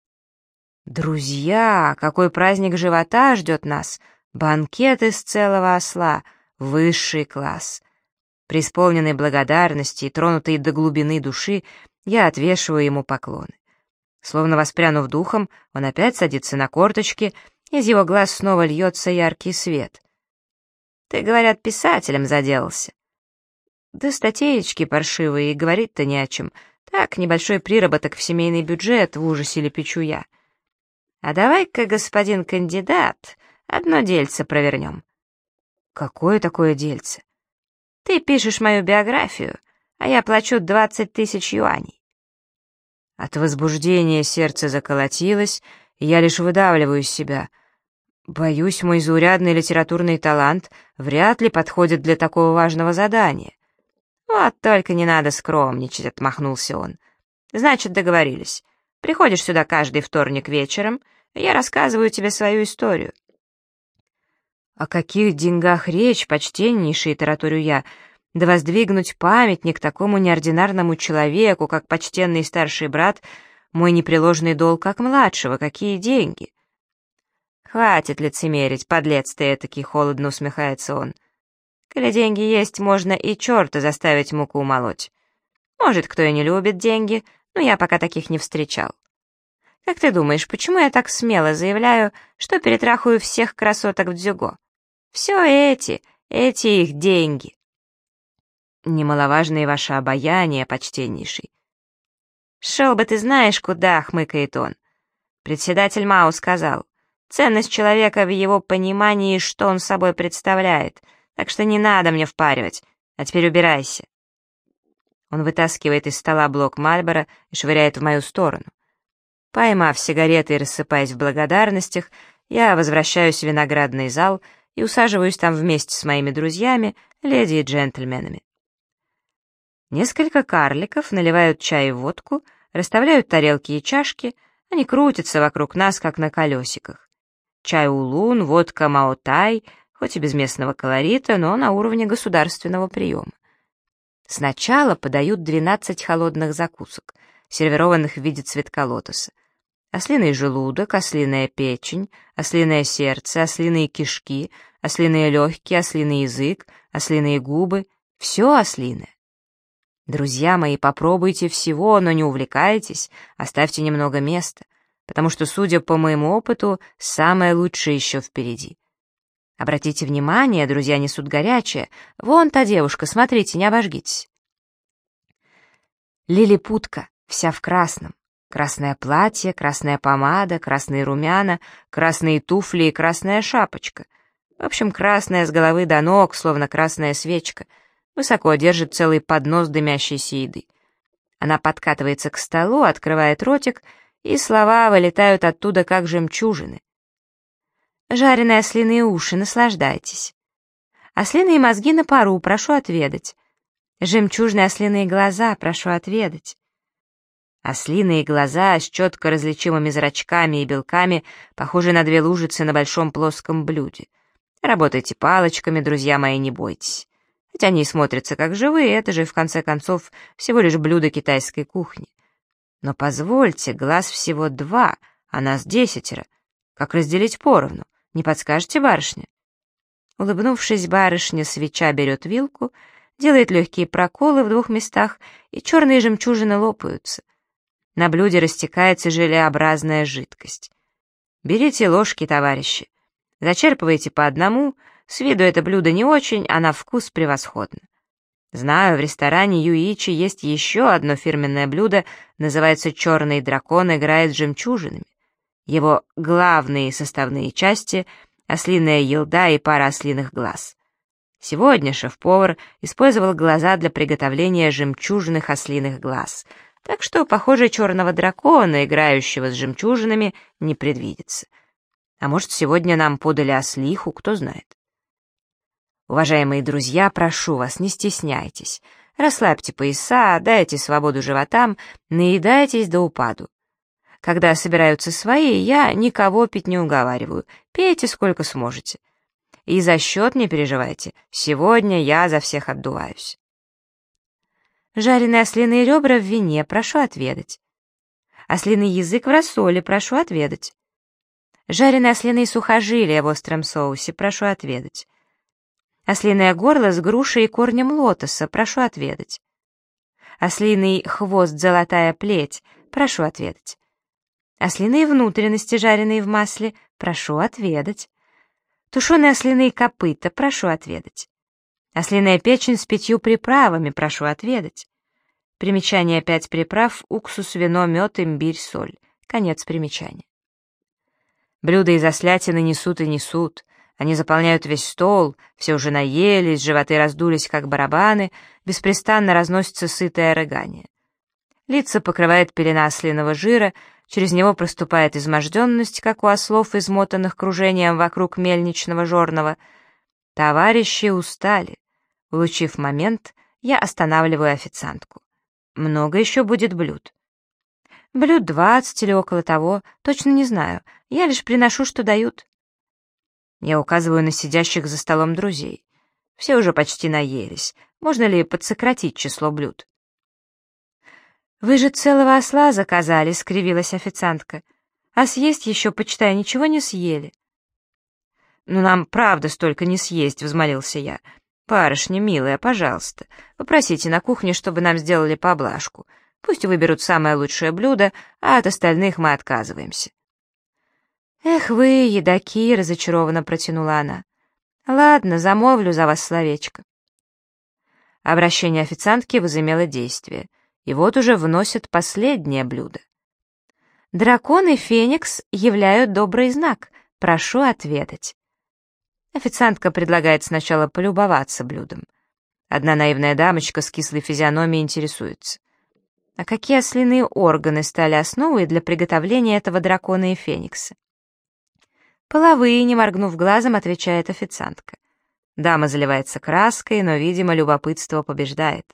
«Друзья, какой праздник живота ждет нас! Банкет из целого осла! Высший класс!» Преисполненный благодарности и тронутый до глубины души, я отвешиваю ему поклоны. Словно воспрянув духом, он опять садится на корточки, из его глаз снова льется яркий свет. «Ты, говорят, писателем заделался?» «Да статейки паршивые, и говорить-то не о чем. Так, небольшой приработок в семейный бюджет, в ужасе лепечу я. А давай-ка, господин кандидат, одно дельце провернем». «Какое такое дельце?» «Ты пишешь мою биографию, а я плачу 20 000 юаней». От возбуждения сердце заколотилось, и я лишь выдавливаю из себя. Боюсь, мой заурядный литературный талант вряд ли подходит для такого важного задания. «Вот только не надо скромничать», — отмахнулся он. «Значит, договорились. Приходишь сюда каждый вторник вечером, и я рассказываю тебе свою историю». «О каких деньгах речь, почтеннейший?» — тараторю я. «Да воздвигнуть памятник такому неординарному человеку, как почтенный старший брат, мой непреложный долг как младшего. Какие деньги?» «Хватит лицемерить, подлец ты этакий», — холодно усмехается он. «Коли деньги есть, можно и черта заставить муку молоть. Может, кто и не любит деньги, но я пока таких не встречал. Как ты думаешь, почему я так смело заявляю, что перетрахаю всех красоток в дзюго? Все эти их деньги». «Немаловажно и ваше обаяние, почтеннейший». «Шел бы ты знаешь куда», — хмыкает он. Председатель Мао сказал: «Ценность человека в его понимании, что он собой представляет, так что не надо мне впаривать, а теперь убирайся». Он вытаскивает из стола блок Мальборо и швыряет в мою сторону. Поймав сигареты и рассыпаясь в благодарностях, я возвращаюсь в виноградный зал и усаживаюсь там вместе с моими друзьями, леди и джентльменами. Несколько карликов наливают чай и водку, расставляют тарелки и чашки, они крутятся вокруг нас, как на колесиках. Чай улун, водка маотай, хоть и без местного колорита, но на уровне государственного приема. Сначала подают 12 холодных закусок, сервированных в виде цветка лотоса. Ослиный желудок, ослиная печень, ослиное сердце, ослиные кишки, ослиные легкие, ослиный язык, ослиные губы — все ослиное. Друзья мои, попробуйте всего, но не увлекайтесь, оставьте немного места, потому что, судя по моему опыту, самое лучшее еще впереди. Обратите внимание, друзья несут горячее. Вон та девушка, смотрите, не обожгитесь. Лилипутка, вся в красном. Красное платье, красная помада, красные румяна, красные туфли и красная шапочка. В общем, красная с головы до ног, словно красная свечка. Высоко держит целый поднос дымящейся еды. Она подкатывается к столу, открывает ротик, и слова вылетают оттуда, как жемчужины. Жареные ослиные уши, наслаждайтесь. Ослиные мозги на пару, прошу отведать. Жемчужные ослиные глаза, прошу отведать. Ослиные глаза с четко различимыми зрачками и белками, похожи на две лужицы на большом плоском блюде. Работайте палочками, друзья мои, не бойтесь. Хотя они и смотрятся как живые, это же, в конце концов, всего лишь блюдо китайской кухни. Но позвольте, глаз всего 2, а нас 10. Как разделить поровну? Не подскажете, барышня? Улыбнувшись, барышня свеча берет вилку, делает легкие проколы в 2 местах, и черные жемчужины лопаются. На блюде растекается желеобразная жидкость. Берите ложки, товарищи. Зачерпывайте по одному, с виду это блюдо не очень, а на вкус превосходно. Знаю, в ресторане Юичи есть еще одно фирменное блюдо, называется «Черный дракон играет с жемчужинами». Его главные составные части — ослиная елда и пара ослиных глаз. Сегодня шеф-повар использовал глаза для приготовления жемчужных ослиных глаз, так что, похоже, черного дракона, играющего с жемчужинами, не предвидится. А может, сегодня нам подали ослиху, кто знает. Уважаемые друзья, прошу вас, не стесняйтесь. Расслабьте пояса, дайте свободу животам, наедайтесь до упаду. Когда собираются свои, я никого пить не уговариваю. Пейте сколько сможете. И за счет не переживайте. Сегодня я за всех отдуваюсь. Жареные ослиные ребра в вине, прошу отведать. Ослиный язык в рассоле, прошу отведать. Жареные ослиные сухожилия в остром соусе, прошу отведать. Ослиное горло с грушей и корнем лотоса, прошу отведать. Ослиный хвост золотая плеть, прошу отведать. Ослиные внутренности, жареные в масле, прошу отведать. Тушеные ослиные копыта, прошу отведать. Ослиная печень с 5 приправами, прошу отведать. Примечание: 5 приправ: уксус, вино, мед, имбирь, соль. Конец примечания. Блюда из ослятины несут и несут. Они заполняют весь стол, все уже наелись, животы раздулись, как барабаны, беспрестанно разносится сытое рыгание. Лица покрывает пелена ослиного жира, через него проступает изможденность, как у ослов, измотанных кружением вокруг мельничного жорного. Товарищи устали. Улучив момент, я останавливаю официантку. Много еще будет блюд. Блюд 20 или около того, точно не знаю, я лишь приношу, что дают. Я указываю на сидящих за столом друзей. Все уже почти наелись, можно ли подсократить число блюд? «Вы же целого осла заказали», — скривилась официантка. «А съесть еще, почитай, ничего не съели». «Ну, нам правда столько не съесть», — взмолился я. «Барышня милая, пожалуйста, попросите на кухне, чтобы нам сделали поблажку. Пусть выберут самое лучшее блюдо, а от остальных мы отказываемся». «Эх вы, едаки», — разочарованно протянула она. «Ладно, замолвлю за вас словечко». Обращение официантки возымело действие, и вот уже вносят последнее блюдо. «Дракон и феникс являют добрый знак. Прошу отведать». Официантка предлагает сначала полюбоваться блюдом. Одна наивная дамочка с кислой физиономией интересуется. А какие ослиные органы стали основой для приготовления этого дракона и феникса? «Половые», не моргнув глазом, отвечает официантка. Дама заливается краской, но, видимо, любопытство побеждает.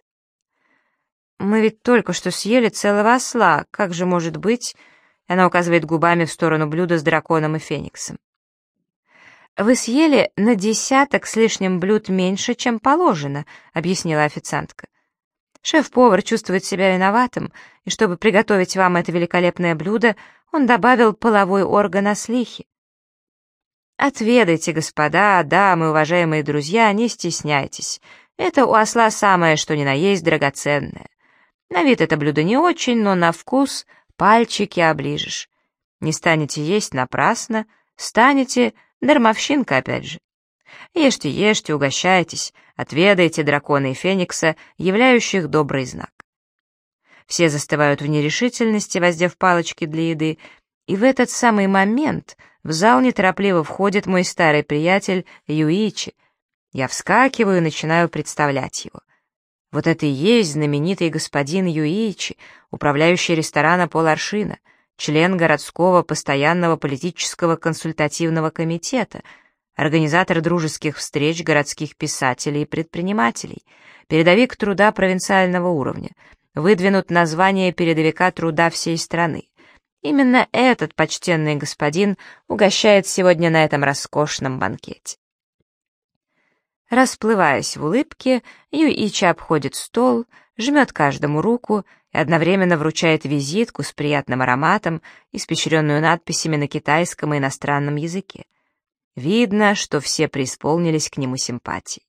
«Мы ведь только что съели целого осла, как же может быть?» Она указывает губами в сторону блюда с драконом и фениксом. «Вы съели на 10 с лишним блюд меньше, чем положено», — объяснила официантка. «Шеф-повар чувствует себя виноватым, и чтобы приготовить вам это великолепное блюдо, он добавил половой орган ослихи. Отведайте, господа, дамы, уважаемые друзья, не стесняйтесь. Это у осла самое, что ни на есть, драгоценное. На вид это блюдо не очень, но на вкус пальчики оближешь. Не станете есть напрасно, станете дармовщинка опять же. Ешьте, ешьте, угощайтесь, отведайте дракона и феникса, являющих добрый знак». Все застывают в нерешительности, воздев палочки для еды, и в этот самый момент в зал неторопливо входит мой старый приятель Юичи. Я вскакиваю и начинаю представлять его. Вот это и есть знаменитый господин Юичи, управляющий ресторана «Поларшина», член городского постоянного политического консультативного комитета, организатор дружеских встреч городских писателей и предпринимателей, передовик труда провинциального уровня, выдвинут на звание передовика труда всей страны. Именно этот почтенный господин угощает сегодня на этом роскошном банкете. Расплываясь в улыбке, Юичи обходит стол, жмет каждому руку и одновременно вручает визитку с приятным ароматом, испещренную надписями на китайском и иностранном языке. Видно, что все преисполнились к нему симпатией.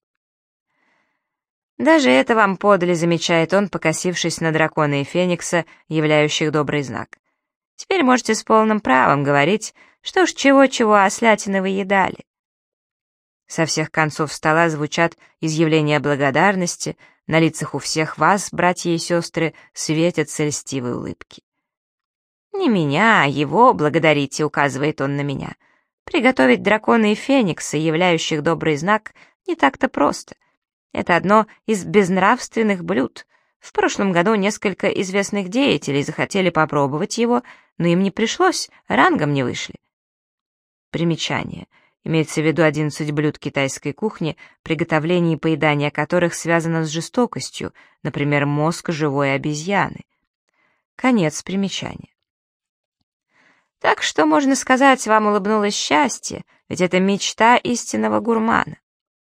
«Даже это вам подали», — замечает он, покосившись на дракона и феникса, являющих добрый знак. «Теперь можете с полным правом говорить, что ж чего-чего, ослятины вы едали». Со всех концов стола звучат изъявления благодарности, на лицах у всех вас, братья и сестры, светятся льстивые улыбки. «Не меня, а его благодарите», — указывает он на меня. «Приготовить дракона и феникса, являющих добрый знак, не так-то просто. Это одно из безнравственных блюд. В прошлом году несколько известных деятелей захотели попробовать его, но им не пришлось, рангом не вышли». Примечание. Имеется в виду 11 блюд китайской кухни, приготовление и поедание которых связано с жестокостью, например, мозг живой обезьяны. Конец примечания. Так что, можно сказать, вам улыбнулось счастье, ведь это мечта истинного гурмана.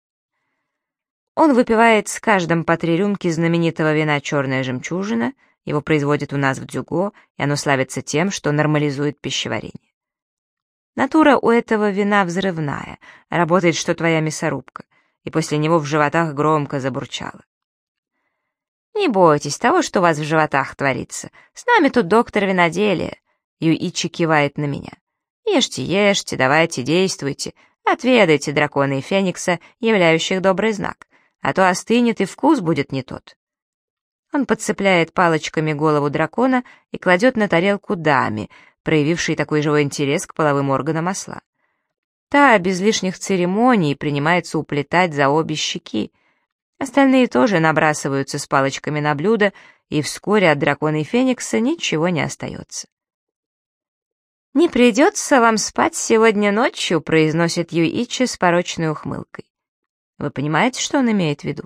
Он выпивает с каждым по 3 рюмки знаменитого вина «Черная жемчужина», его производят у нас в Дзюго, и оно славится тем, что нормализует пищеварение. Натура у этого вина взрывная, работает, что твоя мясорубка, и после него в животах громко забурчало. «Не бойтесь того, что у вас в животах творится. С нами тут доктор виноделия», — Юичи кивает на меня. «Ешьте, ешьте, давайте, действуйте, отведайте дракона и феникса, являющих добрый знак, а то остынет и вкус будет не тот». Он подцепляет палочками голову дракона и кладет на тарелку даме, проявившей такой живой интерес к половым органам осла. Та без лишних церемоний принимается уплетать за обе щеки. Остальные тоже набрасываются с палочками на блюдо, и вскоре от дракона и феникса ничего не остается. «Не придется вам спать сегодня ночью», — произносит Юичи с порочной ухмылкой. Вы понимаете, что он имеет в виду?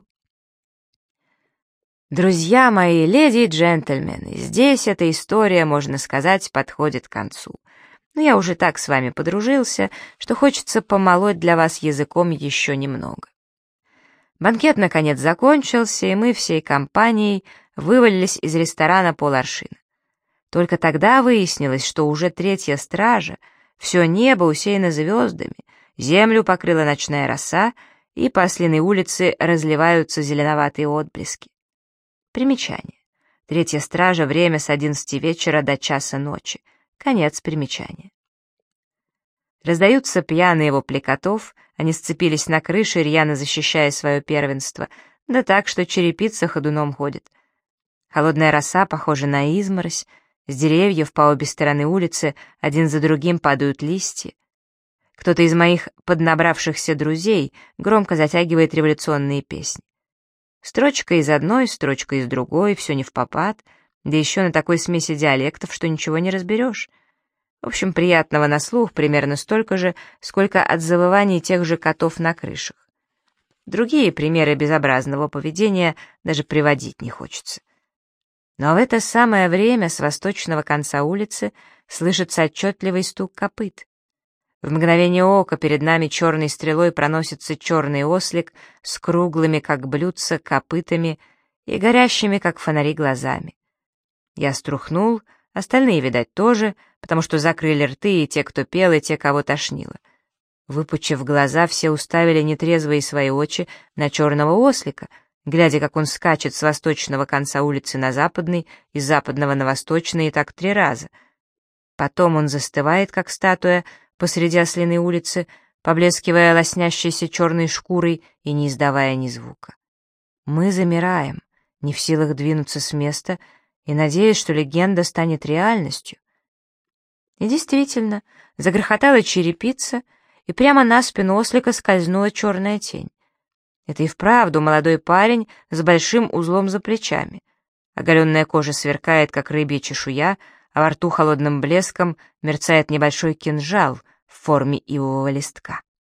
Друзья мои, леди и джентльмены, здесь эта история, можно сказать, подходит к концу. Но я уже так с вами подружился, что хочется помолоть для вас языком еще немного. Банкет, наконец, закончился, и мы всей компанией вывалились из ресторана «Поларшина». Только тогда выяснилось, что уже 3-я стража, все небо усеяно звездами, землю покрыла ночная роса, и по Ослиной улице разливаются зеленоватые отблески. Примечание. 3-я стража, время с 11 вечера до часа ночи. Конец примечания. Раздаются пьяные вопли котов, они сцепились на крыше, рьяно защищая свое первенство, да так, что черепица ходуном ходит. Холодная роса похожа на изморозь, с деревьев по обе стороны улицы один за другим падают листья. Кто-то из моих поднабравшихся друзей громко затягивает революционные песни. Строчка из одной, строчка из другой, все не впопад, да еще на такой смеси диалектов, что ничего не разберешь. В общем, приятного на слух примерно столько же, сколько от завываний тех же котов на крышах. Другие примеры безобразного поведения даже приводить не хочется. Но в это самое время с восточного конца улицы слышится отчетливый стук копыт. В мгновение ока перед нами черной стрелой проносится черный ослик с круглыми, как блюдца, копытами и горящими, как фонари, глазами. Я струхнул, остальные, видать, тоже, потому что закрыли рты и те, кто пел, и те, кого тошнило. Выпучив глаза, все уставили нетрезвые свои очи на черного ослика, глядя, как он скачет с восточного конца улицы на западный, из западного на восточный, и так 3 раза. Потом он застывает, как статуя, посреди ослиной улицы, поблескивая лоснящейся черной шкурой и не издавая ни звука. Мы замираем, не в силах двинуться с места, и надеясь, что легенда станет реальностью. И действительно, загрохотала черепица, и прямо на спину ослика скользнула черная тень. Это и вправду молодой парень с большим узлом за плечами. Оголенная кожа сверкает, как рыбья чешуя, а во рту холодным блеском мерцает небольшой кинжал в форме ивового листка.